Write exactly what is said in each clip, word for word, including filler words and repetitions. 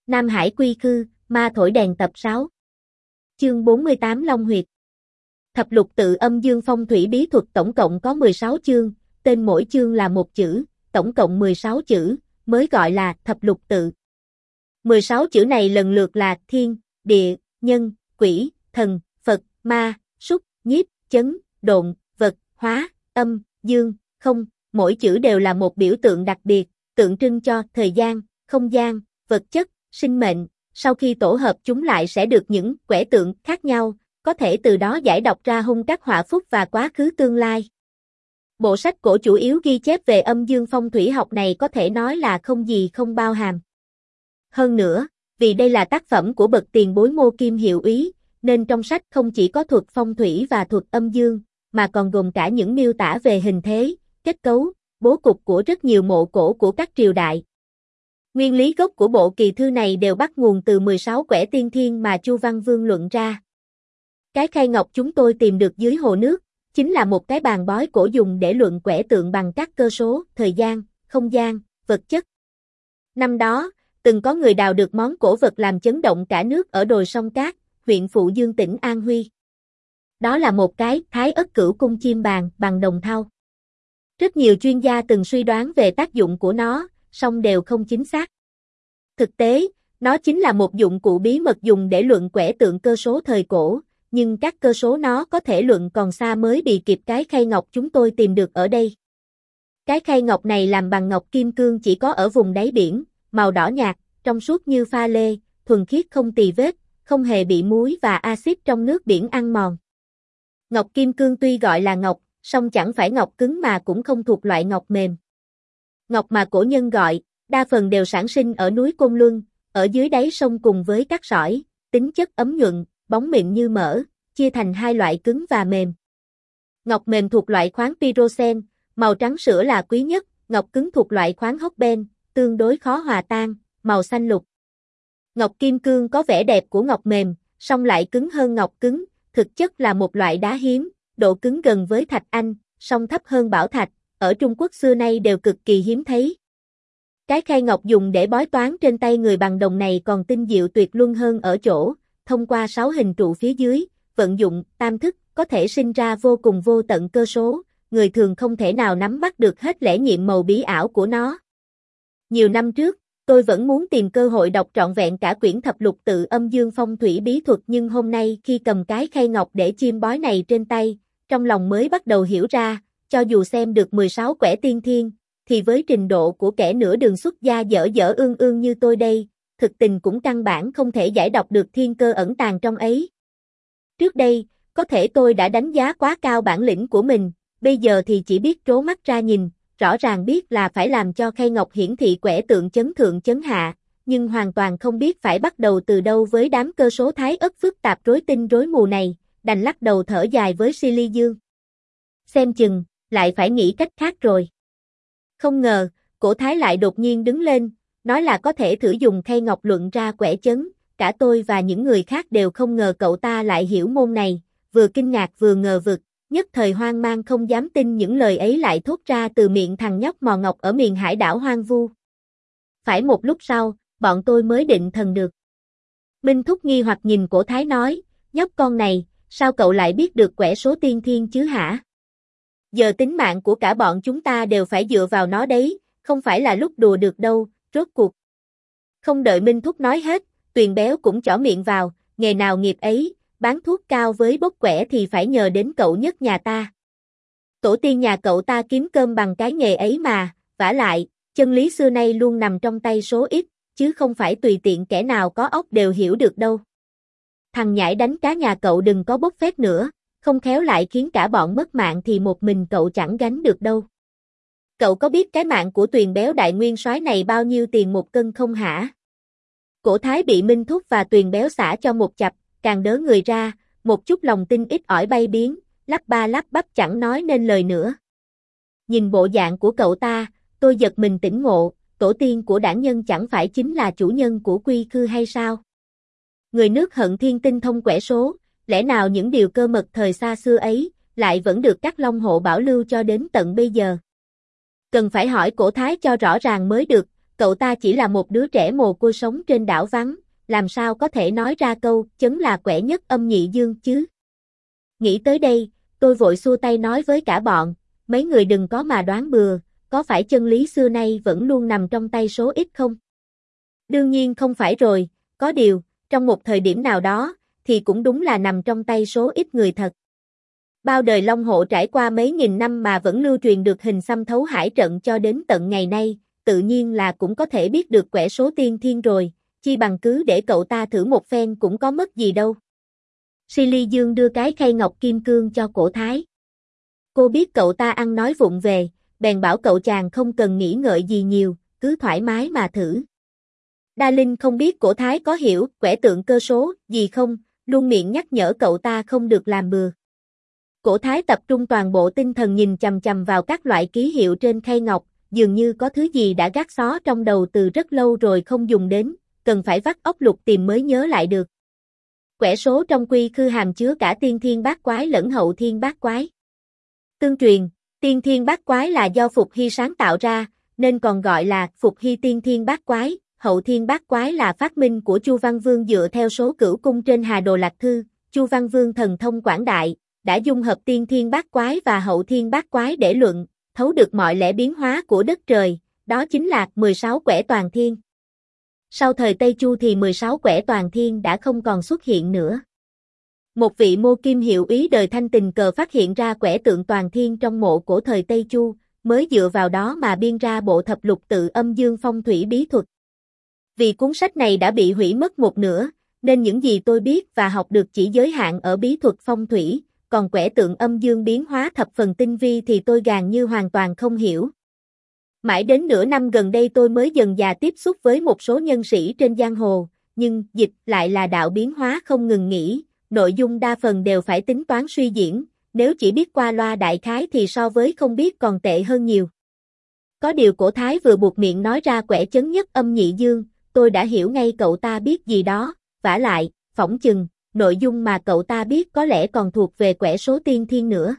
Nam Hải quy khư, ma thổi đèn tập sáu. Chương bốn mươi tám Long Huyệt. Thập lục tự âm dương phong thủy bí thuật tổng cộng có mười sáu chương, tên mỗi chương là một chữ, tổng cộng mười sáu chữ, mới gọi là thập lục tự. mười sáu chữ này lần lượt là thiên, địa, nhân, quỷ, thần, Phật, ma, súc, nhiếp, chấn, độn, vật, hóa, âm, dương, không, mỗi chữ đều là một biểu tượng đặc biệt, tượng trưng cho thời gian, không gian, vật chất, sinh mệnh, sau khi tổ hợp chúng lại sẽ được những quẻ tượng khác nhau, có thể từ đó giải đọc ra hung các họa phúc và quá khứ tương lai. Bộ sách cổ chủ yếu ghi chép về âm dương phong thủy học này có thể nói là không gì không bao hàm. Hơn nữa, vì đây là tác phẩm của bậc tiền bối Ngô Kim Hiệu Úy, nên trong sách không chỉ có thuật phong thủy và thuật âm dương, mà còn gồm cả những miêu tả về hình thế, kết cấu, bố cục của rất nhiều mộ cổ của các triều đại. Nguyên lý gốc của bộ kỳ thư này đều bắt nguồn từ mười sáu quẻ tiên thiên mà Chu Văn Vương luận ra. Cái khay ngọc chúng tôi tìm được dưới hồ nước, chính là một cái bàn bói cổ dùng để luận quẻ tượng bằng các cơ số, thời gian, không gian, vật chất. Năm đó, từng có người đào được món cổ vật làm chấn động cả nước ở đồi Sông Cát, huyện Phụ Dương tỉnh An Huy. Đó là một cái Thái Ất Cửu Cung chim bàn bằng đồng thau. Rất nhiều chuyên gia từng suy đoán về tác dụng của nó, song đều không chính xác. Thực tế, nó chính là một dụng cụ bí mật dùng để luận quẻ tượng cơ số thời cổ, nhưng các cơ số nó có thể luận còn xa mới bị kịp cái khay ngọc chúng tôi tìm được ở đây. Cái khay ngọc này làm bằng ngọc kim cương chỉ có ở vùng đáy biển, màu đỏ nhạt, trong suốt như pha lê, thuần khiết không tì vết, không hề bị muối và axit trong nước biển ăn mòn. Ngọc kim cương tuy gọi là ngọc, song chẳng phải ngọc cứng mà cũng không thuộc loại ngọc mềm. Ngọc mà cổ nhân gọi, đa phần đều sản sinh ở núi Côn Luân, ở dưới đáy sông cùng với các sỏi, tính chất ấm nhuận, bóng mịn như mỡ, chia thành hai loại cứng và mềm. Ngọc mềm thuộc loại khoáng pyroxen, màu trắng sữa là quý nhất, ngọc cứng thuộc loại khoáng hóc ben, tương đối khó hòa tan, màu xanh lục. Ngọc kim cương có vẻ đẹp của ngọc mềm, song lại cứng hơn ngọc cứng, thực chất là một loại đá hiếm, độ cứng gần với thạch anh, song thấp hơn bảo thạch, ở Trung Quốc xưa nay đều cực kỳ hiếm thấy. Cái khay ngọc dùng để bói toán trên tay người bằng đồng này còn tinh diệu tuyệt luân hơn ở chỗ, thông qua sáu hình trụ phía dưới, vận dụng tam thức có thể sinh ra vô cùng vô tận cơ số, người thường không thể nào nắm bắt được hết lẽ nhiệm màu bí ảo của nó. Nhiều năm trước, tôi vẫn muốn tìm cơ hội đọc trọn vẹn cả quyển thập lục tự âm dương phong thủy bí thuật, nhưng hôm nay khi cầm cái khay ngọc để chiêm bói này trên tay, trong lòng mới bắt đầu hiểu ra, cho dù xem được mười sáu quẻ tiên thiên, thì với trình độ của kẻ nửa đường xuất gia dở dở ương ương như tôi đây, thực tình cũng căn bản không thể giải đọc được thiên cơ ẩn tàng trong ấy. Trước đây, có thể tôi đã đánh giá quá cao bản lĩnh của mình, bây giờ thì chỉ biết trố mắt ra nhìn, rõ ràng biết là phải làm cho khay ngọc hiển thị quẻ tượng chấn thượng chấn hạ, nhưng hoàn toàn không biết phải bắt đầu từ đâu với đám cơ số thái ất phức tạp rối tinh rối mù này, đành lắc đầu thở dài với Silly Dương. Xem chừng, lại phải nghĩ cách khác rồi. Không ngờ, cổ thái lại đột nhiên đứng lên, nói là có thể thử dùng khay ngọc luận ra quẻ chấn, cả tôi và những người khác đều không ngờ cậu ta lại hiểu môn này, vừa kinh ngạc vừa ngờ vực, nhất thời hoang mang không dám tin những lời ấy lại thốt ra từ miệng thằng nhóc mò ngọc ở miền hải đảo hoang vu. Phải một lúc sau, bọn tôi mới định thần được. Minh Thúc nghi hoặc nhìn cổ thái nói, nhóc con này, sao cậu lại biết được quẻ số tiên thiên chứ hả? Giờ tính mạng của cả bọn chúng ta đều phải dựa vào nó đấy, không phải là lúc đùa được đâu, rốt cuộc. Không đợi Minh Thúc nói hết, Tuyền Béo cũng chỏ miệng vào, nghề nào nghiệp ấy, bán thuốc cao với bốc quẻ thì phải nhờ đến cậu nhất nhà ta. Tổ tiên nhà cậu ta kiếm cơm bằng cái nghề ấy mà, vả lại, chân lý xưa nay luôn nằm trong tay số ít, chứ không phải tùy tiện kẻ nào có óc đều hiểu được đâu. Thằng nhãi đánh cá nhà cậu đừng có bốc phét nữa, không khéo lại khiến cả bọn mất mạng thì một mình cậu chẳng gánh được đâu. Cậu có biết cái mạng của Tuyền Béo đại nguyên soái này bao nhiêu tiền một cân không hả? Cổ thái bị Minh Thúc và Tuyền Béo xả cho một chập, càng đớ người ra, một chút lòng tin ít ỏi bay biến, lắp ba lắp bắp chẳng nói nên lời nữa. Nhìn bộ dạng của cậu ta, tôi giật mình tỉnh ngộ, tổ tiên của đảng nhân chẳng phải chính là chủ nhân của quy khư hay sao? Người nước Hận Thiên tinh thông quẻ số, lẽ nào những điều cơ mật thời xa xưa ấy, lại vẫn được các Long Hộ bảo lưu cho đến tận bây giờ? Cần phải hỏi cổ thái cho rõ ràng mới được, Cậu ta chỉ là một đứa trẻ mồ côi sống trên đảo vắng, làm sao có thể nói ra câu chấn là quẻ nhất âm nhị dương chứ? Nghĩ tới đây, tôi vội xua tay nói với cả bọn, mấy người đừng có mà đoán bừa, có phải chân lý xưa nay vẫn luôn nằm trong tay số ít không? Đương nhiên không phải rồi, có điều, trong một thời điểm nào đó, thì cũng đúng là nằm trong tay số ít người thật. Bao đời Long Hộ trải qua mấy nghìn năm mà vẫn lưu truyền được hình xăm thấu hải trận cho đến tận ngày nay, tự nhiên là cũng có thể biết được quẻ số tiên thiên rồi, chi bằng cứ để cậu ta thử một phen cũng có mất gì đâu. Silly Dương đưa cái khay ngọc kim cương cho Cổ Thái. Cô biết cậu ta ăn nói vụng về, bèn bảo cậu chàng không cần nghĩ ngợi gì nhiều, cứ thoải mái mà thử. Đa Linh không biết Cổ Thái có hiểu quẻ tượng cơ số gì không, luôn miệng nhắc nhở cậu ta không được làm bừa. Cổ Thái tập trung toàn bộ tinh thần nhìn chằm chằm vào các loại ký hiệu trên khay ngọc, dường như có thứ gì đã gác xó trong đầu từ rất lâu rồi không dùng đến, cần phải vắt óc lục tìm mới nhớ lại được. Quẻ số trong quy khư hàm chứa cả tiên thiên bát quái lẫn hậu thiên bát quái. Tương truyền, tiên thiên bát quái là do Phục Hy sáng tạo ra, nên còn gọi là Phục Hy tiên thiên bát quái, hậu thiên bát quái là phát minh của Chu Văn Vương dựa theo số cửu cung trên Hà Đồ Lạc Thư. Chu Văn Vương thần thông quảng đại, đã dung hợp tiên thiên bát quái và hậu thiên bát quái để luận, thấu được mọi lẽ biến hóa của đất trời, đó chính là mười sáu quẻ toàn thiên. Sau thời Tây Chu thì mười sáu quẻ toàn thiên đã không còn xuất hiện nữa. Một vị mô kim hiệu úy đời Thanh tình cờ phát hiện ra quẻ tượng toàn thiên trong mộ cổ thời Tây Chu, mới dựa vào đó mà biên ra bộ thập lục tự âm dương phong thủy bí thuật. Vì cuốn sách này đã bị hủy mất một nửa, nên những gì tôi biết và học được chỉ giới hạn ở bí thuật phong thủy, còn quẻ tượng âm dương biến hóa thập phần tinh vi thì tôi gần như hoàn toàn không hiểu. Mãi đến nửa năm gần đây tôi mới dần dà tiếp xúc với một số nhân sĩ trên giang hồ, nhưng dịch lại là đạo biến hóa không ngừng nghỉ, nội dung đa phần đều phải tính toán suy diễn, nếu chỉ biết qua loa đại khái thì so với không biết còn tệ hơn nhiều. Có điều Cổ Thái vừa buộc miệng nói ra quẻ chấn nhất âm nhị dương, tôi đã hiểu ngay cậu ta biết gì đó, vả lại, phỏng chừng, nội dung mà cậu ta biết có lẽ còn thuộc về quẻ số tiên thiên nữa.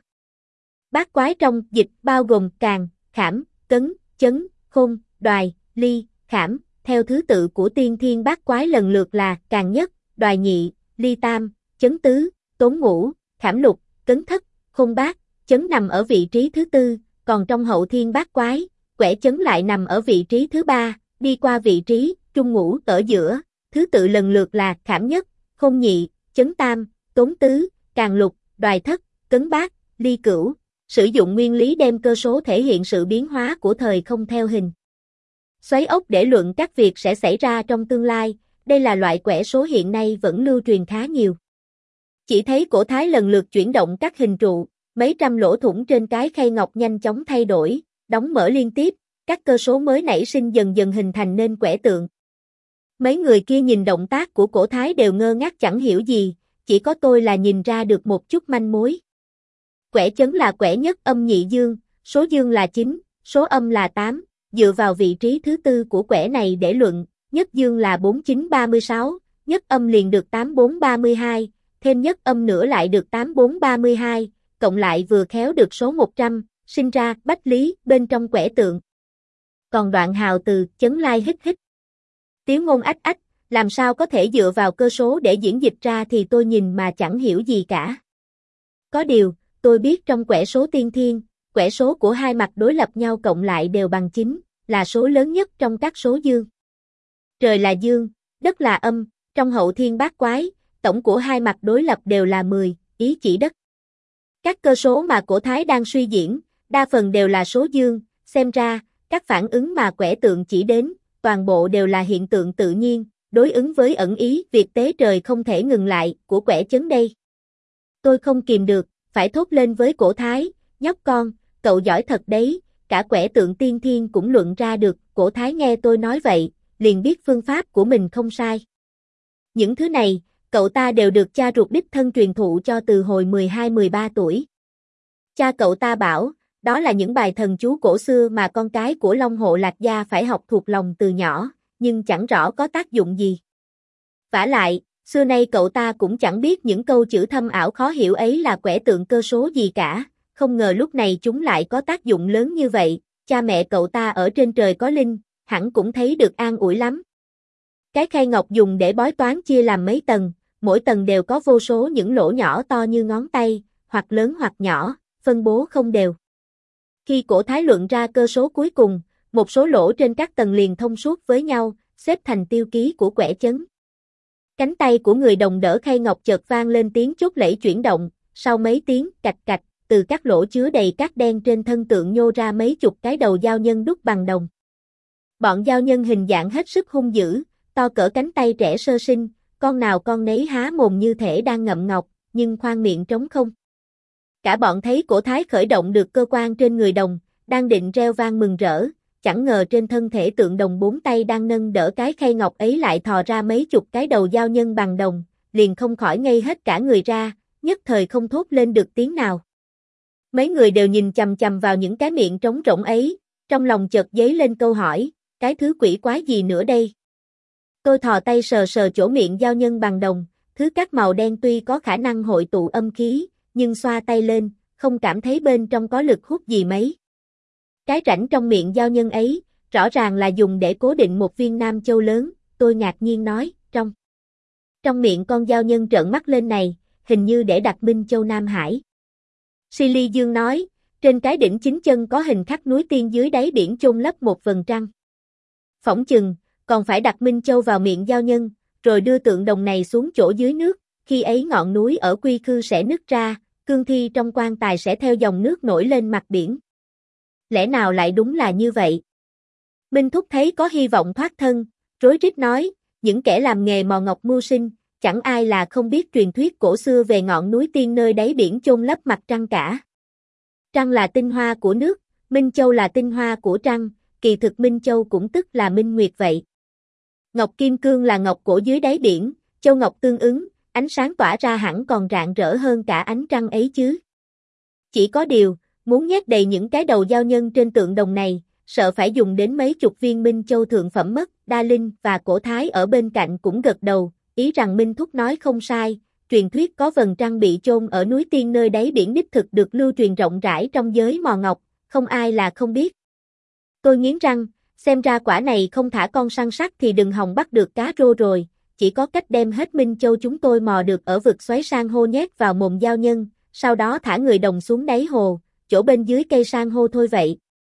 Bát quái trong dịch bao gồm càn, khảm, cấn, chấn, khôn, đoài, ly, khảm, theo thứ tự của tiên thiên bát quái lần lượt là càn nhất, đoài nhị, ly tam, chấn tứ, tốn ngũ, khảm lục, cấn thất, khôn bát, chấn nằm ở vị trí thứ tư, còn trong hậu thiên bát quái, quẻ chấn lại nằm ở vị trí thứ ba, đi qua vị trí trung ngũ ở giữa, thứ tự lần lượt là khảm nhất, khôn nhị, chấn tam, tốn tứ, càn lục, đoài thất, cấn bát, ly cửu, sử dụng nguyên lý đem cơ số thể hiện sự biến hóa của thời không theo hình xoáy ốc để luận các việc sẽ xảy ra trong tương lai, đây là loại quẻ số hiện nay vẫn lưu truyền khá nhiều. Chỉ thấy Cổ Thái lần lượt chuyển động các hình trụ, mấy trăm lỗ thủng trên cái khay ngọc nhanh chóng thay đổi, đóng mở liên tiếp, các cơ số mới nảy sinh dần dần hình thành nên quẻ tượng. Mấy người kia nhìn động tác của Cổ Thái đều ngơ ngác chẳng hiểu gì, chỉ có tôi là nhìn ra được một chút manh mối. Quẻ chấn là quẻ nhất âm nhị dương, số dương là chín, số âm là tám, dựa vào vị trí thứ tư của quẻ này để luận, nhất dương là bốn chín ba mươi sáu, nhất âm liền được tám bốn ba mươi hai, thêm nhất âm nữa lại được tám bốn ba mươi hai, cộng lại vừa khéo được số một trăm, sinh ra bách lý bên trong quẻ tượng. Còn đoạn hào từ chấn lai hít hít. Tiếng ngôn ách ách, làm sao có thể dựa vào cơ số để diễn dịch ra thì tôi nhìn mà chẳng hiểu gì cả. Có điều, tôi biết trong quẻ số tiên thiên, quẻ số của hai mặt đối lập nhau cộng lại đều bằng chín, là số lớn nhất trong các số dương. Trời là dương, đất là âm, trong hậu thiên bát quái, tổng của hai mặt đối lập đều là mười, ý chỉ đất. Các cơ số mà Cổ Thái đang suy diễn, đa phần đều là số dương, xem ra, các phản ứng mà quẻ tượng chỉ đến, toàn bộ đều là hiện tượng tự nhiên, đối ứng với ẩn ý việc tế trời không thể ngừng lại của quẻ chấn đây. Tôi không kìm được, phải thốt lên với Cổ Thái, nhóc con, cậu giỏi thật đấy, cả quẻ tượng tiên thiên cũng luận ra được. Cổ Thái nghe tôi nói vậy, liền biết phương pháp của mình không sai. Những thứ này, cậu ta đều được cha ruột đích thân truyền thụ cho từ hồi mười hai mười ba tuổi. Cha cậu ta bảo, đó là những bài thần chú cổ xưa mà con cái của Long Hộ Lạc gia phải học thuộc lòng từ nhỏ, nhưng chẳng rõ có tác dụng gì. Vả lại, xưa nay cậu ta cũng chẳng biết những câu chữ thâm ảo khó hiểu ấy là quẻ tượng cơ số gì cả, không ngờ lúc này chúng lại có tác dụng lớn như vậy. Cha mẹ cậu ta ở trên trời có linh, hẳn cũng thấy được an ủi lắm. Cái khay ngọc dùng để bói toán chia làm mấy tầng, mỗi tầng đều có vô số những lỗ nhỏ to như ngón tay, hoặc lớn hoặc nhỏ, phân bố không đều. Khi Cổ Thái luận ra cơ số cuối cùng, một số lỗ trên các tầng liền thông suốt với nhau, xếp thành tiêu ký của quẻ chấn. Cánh tay của người đồng đỡ khay ngọc chợt vang lên tiếng chốt lẫy chuyển động, sau mấy tiếng cạch cạch, từ các lỗ chứa đầy cát đen trên thân tượng nhô ra mấy chục cái đầu dao nhân đúc bằng đồng. Bọn dao nhân hình dạng hết sức hung dữ, to cỡ cánh tay trẻ sơ sinh, con nào con nấy há mồm như thể đang ngậm ngọc, nhưng khoang miệng trống không. Cả bọn thấy Cổ Thái khởi động được cơ quan trên người đồng, đang định reo vang mừng rỡ, chẳng ngờ trên thân thể tượng đồng bốn tay đang nâng đỡ cái khay ngọc ấy lại thò ra mấy chục cái đầu dao nhân bằng đồng, liền không khỏi ngây hết cả người ra, nhất thời không thốt lên được tiếng nào. Mấy người đều nhìn chằm chằm vào những cái miệng trống rỗng ấy, trong lòng chợt dấy lên câu hỏi, cái thứ quỷ quái gì nữa đây? Tôi thò tay sờ sờ chỗ miệng dao nhân bằng đồng, thứ cát màu đen tuy có khả năng hội tụ âm khí, nhưng xoa tay lên, không cảm thấy bên trong có lực hút gì mấy. Cái rãnh trong miệng dao nhân ấy, rõ ràng là dùng để cố định một viên nam châu lớn, tôi ngạc nhiên nói, trong. Trong miệng con dao nhân trợn mắt lên này, hình như để đặt Minh Châu Nam Hải. Silly Dương nói, trên cái đỉnh chính chân có hình khắc núi tiên dưới đáy biển chôn lấp một vầng trăng. Phỏng chừng, còn phải đặt Minh Châu vào miệng dao nhân, rồi đưa tượng đồng này xuống chỗ dưới nước, khi ấy ngọn núi ở Quy Khư sẽ nứt ra, cương thi trong quan tài sẽ theo dòng nước nổi lên mặt biển. Lẽ nào lại đúng là như vậy? Minh Thúc thấy có hy vọng thoát thân, rối rít nói, những kẻ làm nghề mò ngọc mưu sinh, chẳng ai là không biết truyền thuyết cổ xưa về ngọn núi tiên nơi đáy biển chôn lấp mặt trăng cả. Trăng là tinh hoa của nước, Minh Châu là tinh hoa của trăng, kỳ thực Minh Châu cũng tức là Minh Nguyệt vậy. Ngọc Kim Cương là ngọc cổ dưới đáy biển, châu ngọc tương ứng, ánh sáng tỏa ra hẳn còn rạng rỡ hơn cả ánh trăng ấy chứ. Chỉ có điều, muốn nhét đầy những cái đầu dao nhân trên tượng đồng này, sợ phải dùng đến mấy chục viên Minh Châu thượng phẩm mất, Đa Linh và Cổ Thái ở bên cạnh cũng gật đầu, ý rằng Minh Thúc nói không sai, truyền thuyết có vầng trăng bị chôn ở núi tiên nơi đáy biển đích thực được lưu truyền rộng rãi trong giới mò ngọc, không ai là không biết. Tôi nghiến răng, xem ra quả này không thả con săn sắt thì đừng hòng bắt được cá rô rồi, chỉ có cách đem hết Minh Châu chúng tôi mò được ở vực xoáy san hô nhét vào mồm dao nhân, sau đó thả người đồng xuống đáy hồ, chỗ bên dưới cây san hô thôi vậy.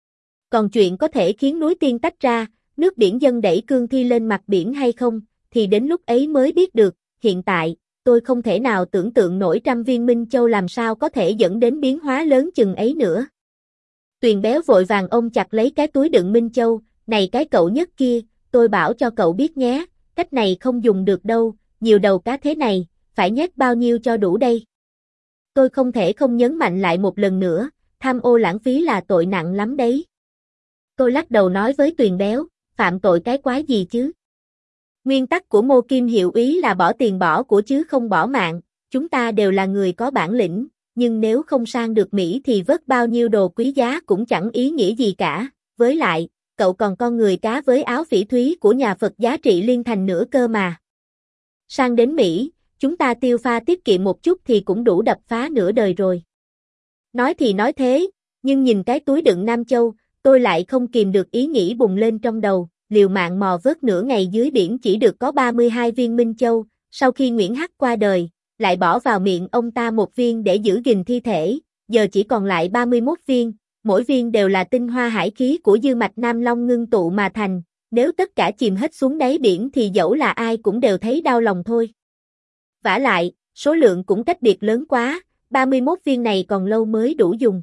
Còn chuyện có thể khiến núi tiên tách ra, nước biển dâng đẩy cương thi lên mặt biển hay không, thì đến lúc ấy mới biết được, hiện tại, tôi không thể nào tưởng tượng nổi trăm viên Minh Châu làm sao có thể dẫn đến biến hóa lớn chừng ấy nữa. Tuyền Béo vội vàng ôm chặt lấy cái túi đựng Minh Châu, này cái cậu nhất kia, tôi bảo cho cậu biết nhé, cách này không dùng được đâu, nhiều đầu cá thế này, phải nhét bao nhiêu cho đủ đây. Tôi không thể không nhấn mạnh lại một lần nữa, tham ô lãng phí là tội nặng lắm đấy. Tôi lắc đầu nói với Tuyền Béo, phạm tội cái quái gì chứ? Nguyên tắc của Mô Kim Hiệu Úy là bỏ tiền bỏ của chứ không bỏ mạng, chúng ta đều là người có bản lĩnh, nhưng nếu không sang được Mỹ thì vớt bao nhiêu đồ quý giá cũng chẳng ý nghĩa gì cả, với lại, cậu còn con người cá với áo phỉ thúy của nhà Phật giá trị liên thành nữa cơ mà. Sang đến Mỹ, chúng ta tiêu pha tiết kiệm một chút thì cũng đủ đập phá nửa đời rồi. Nói thì nói thế, nhưng nhìn cái túi đựng Nam Châu, tôi lại không kìm được ý nghĩ bùng lên trong đầu, liều mạng mò vớt nửa ngày dưới biển chỉ được có ba mươi hai viên Minh Châu, sau khi Nguyễn Hắc qua đời, lại bỏ vào miệng ông ta một viên để giữ gìn thi thể, giờ chỉ còn lại ba mươi mốt viên, mỗi viên đều là tinh hoa hải khí của dư mạch Nam Long ngưng tụ mà thành, nếu tất cả chìm hết xuống đáy biển thì dẫu là ai cũng đều thấy đau lòng thôi. Vả lại, số lượng cũng cách biệt lớn quá, ba mươi mốt viên này còn lâu mới đủ dùng.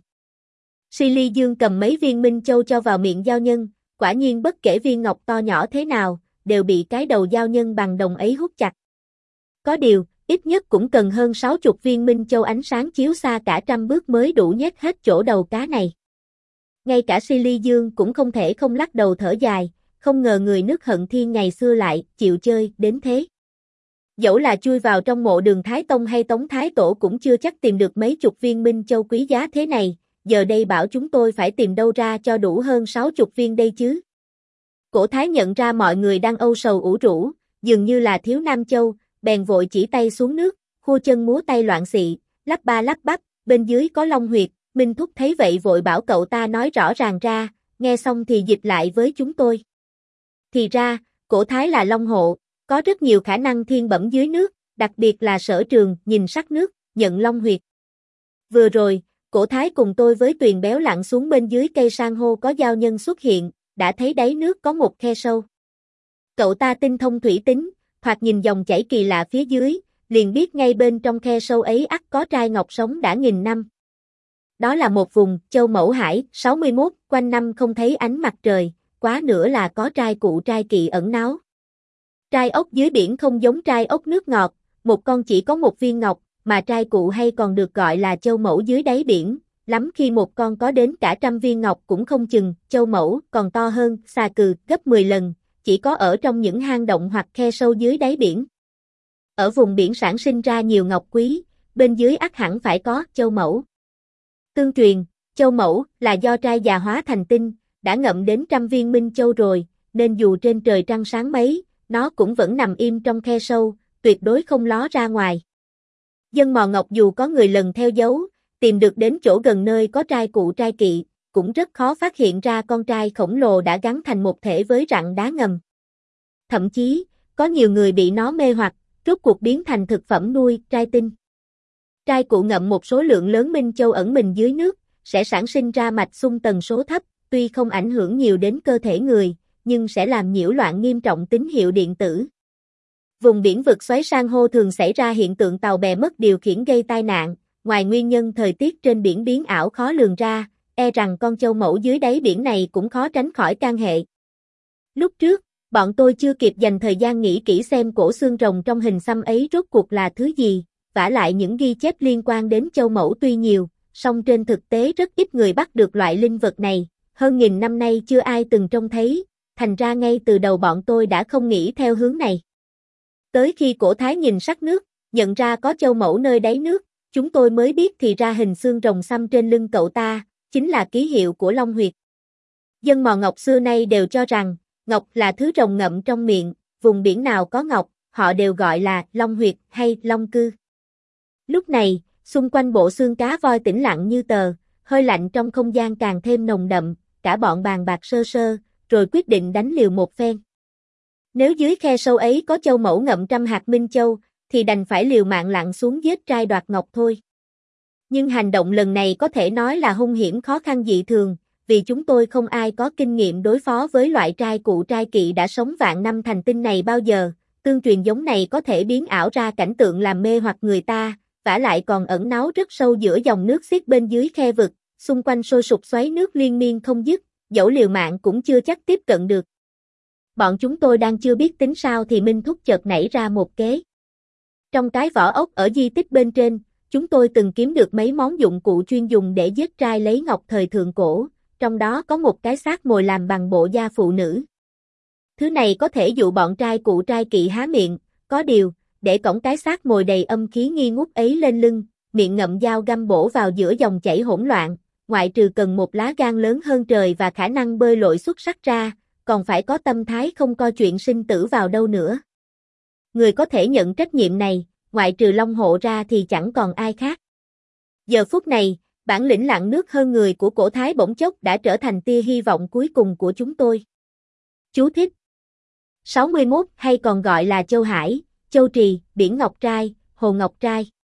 Silly Dương cầm mấy viên Minh Châu cho vào miệng dao nhân, quả nhiên bất kể viên ngọc to nhỏ thế nào, đều bị cái đầu dao nhân bằng đồng ấy hút chặt. Có điều, ít nhất cũng cần hơn sáu chục viên Minh Châu ánh sáng chiếu xa cả trăm bước mới đủ nhét hết chỗ đầu cá này. Ngay cả Silly Dương cũng không thể không lắc đầu thở dài, không ngờ người nước Hận Thiên ngày xưa lại chịu chơi đến thế. Dẫu là chui vào trong mộ Đường Thái Tông hay Tống Thái Tổ cũng chưa chắc tìm được mấy chục viên Minh Châu quý giá thế này, giờ đây bảo chúng tôi phải tìm đâu ra cho đủ hơn sáu chục viên đây chứ. Cổ Thái nhận ra mọi người đang âu sầu ủ rũ, dường như là thiếu Nam Châu, bèn vội chỉ tay xuống nước, khua chân múa tay loạn xị, lắp ba lắp bắp, bên dưới có long huyệt. Minh Thúc thấy vậy vội bảo cậu ta nói rõ ràng ra, nghe xong thì dịch lại với chúng tôi. Thì ra, Cổ Thái là long hộ, có rất nhiều khả năng thiên bẩm dưới nước, đặc biệt là sở trường nhìn sắc nước, nhận long huyệt. Vừa rồi, Cổ Thái cùng tôi với Tuyền Béo lặn xuống bên dưới cây san hô có giao nhân xuất hiện, đã thấy đáy nước có một khe sâu. Cậu ta tinh thông thủy tính, thoạt nhìn dòng chảy kỳ lạ phía dưới, liền biết ngay bên trong khe sâu ấy ắt có trai ngọc sống đã nghìn năm. Đó là một vùng Châu Mẫu Hải, sáu mươi mốt, quanh năm không thấy ánh mặt trời, quá nữa là có trai cụ trai kỵ ẩn náu. Trai ốc dưới biển không giống trai ốc nước ngọt, một con chỉ có một viên ngọc, mà trai cụ hay còn được gọi là châu mẫu dưới đáy biển, lắm khi một con có đến cả trăm viên ngọc cũng không chừng, châu mẫu còn to hơn, xà cừ, gấp mười lần, chỉ có ở trong những hang động hoặc khe sâu dưới đáy biển. Ở vùng biển sản sinh ra nhiều ngọc quý, bên dưới ắt hẳn phải có châu mẫu. Tương truyền, châu mẫu là do trai già hóa thành tinh, đã ngậm đến trăm viên minh châu rồi, nên dù trên trời trăng sáng mấy, nó cũng vẫn nằm im trong khe sâu, tuyệt đối không ló ra ngoài. Dân mò ngọc dù có người lần theo dấu, tìm được đến chỗ gần nơi có trai cụ trai kỵ, cũng rất khó phát hiện ra con trai khổng lồ đã gắn thành một thể với rặng đá ngầm. Thậm chí, có nhiều người bị nó mê hoặc, rốt cuộc biến thành thực phẩm nuôi trai tinh. Trai cụ ngậm một số lượng lớn minh châu ẩn mình dưới nước, sẽ sản sinh ra mạch xung tần số thấp, tuy không ảnh hưởng nhiều đến cơ thể người, nhưng sẽ làm nhiễu loạn nghiêm trọng tín hiệu điện tử. Vùng biển vực xoáy san hô thường xảy ra hiện tượng tàu bè mất điều khiển gây tai nạn, ngoài nguyên nhân thời tiết trên biển biến ảo khó lường ra, e rằng con châu mẫu dưới đáy biển này cũng khó tránh khỏi can hệ. Lúc trước, bọn tôi chưa kịp dành thời gian nghĩ kỹ xem cổ xương rồng trong hình xăm ấy rốt cuộc là thứ gì, vả lại những ghi chép liên quan đến châu mẫu tuy nhiều, song trên thực tế rất ít người bắt được loại linh vật này, hơn nghìn năm nay chưa ai từng trông thấy, thành ra ngay từ đầu bọn tôi đã không nghĩ theo hướng này. Tới khi Cổ Thái nhìn sắc nước, nhận ra có châu mẫu nơi đáy nước, chúng tôi mới biết thì ra hình xương rồng xăm trên lưng cậu ta, chính là ký hiệu của long huyệt. Dân mò ngọc xưa nay đều cho rằng, ngọc là thứ rồng ngậm trong miệng, vùng biển nào có ngọc, họ đều gọi là long huyệt hay long cư. Lúc này, xung quanh bộ xương cá voi tĩnh lặng như tờ, hơi lạnh trong không gian càng thêm nồng đậm, cả bọn bàn bạc sơ sơ, rồi quyết định đánh liều một phen. Nếu dưới khe sâu ấy có châu mẫu ngậm trăm hạt minh châu, thì đành phải liều mạng lặn xuống giết trai đoạt ngọc thôi. Nhưng hành động lần này có thể nói là hung hiểm khó khăn dị thường, vì chúng tôi không ai có kinh nghiệm đối phó với loại trai cụ trai kỵ đã sống vạn năm thành tinh này bao giờ, tương truyền giống này có thể biến ảo ra cảnh tượng làm mê hoặc người ta, vả lại còn ẩn náu rất sâu giữa dòng nước xiết bên dưới khe vực, xung quanh sôi sục xoáy nước liên miên không dứt, dẫu liều mạng cũng chưa chắc tiếp cận được. Bọn chúng tôi đang chưa biết tính sao thì Minh Thúc chợt nảy ra một kế. Trong cái vỏ ốc ở di tích bên trên, chúng tôi từng kiếm được mấy món dụng cụ chuyên dùng để giết trai lấy ngọc thời thượng cổ, trong đó có một cái xác mồi làm bằng bộ da phụ nữ. Thứ này có thể dụ bọn trai cụ trai kỵ há miệng, có điều, để cõng cái xác mồi đầy âm khí nghi ngút ấy lên lưng, miệng ngậm dao găm bổ vào giữa dòng chảy hỗn loạn, ngoại trừ cần một lá gan lớn hơn trời và khả năng bơi lội xuất sắc ra, còn phải có tâm thái không coi chuyện sinh tử vào đâu nữa. Người có thể nhận trách nhiệm này, ngoại trừ Long Hộ ra thì chẳng còn ai khác. Giờ phút này, bản lĩnh lặn nước hơn người của Cổ Thái bỗng chốc đã trở thành tia hy vọng cuối cùng của chúng tôi. Chú thích: sáu mươi mốt hay còn gọi là Châu Hải, Châu Trì, Biển Ngọc Trai, Hồ Ngọc Trai.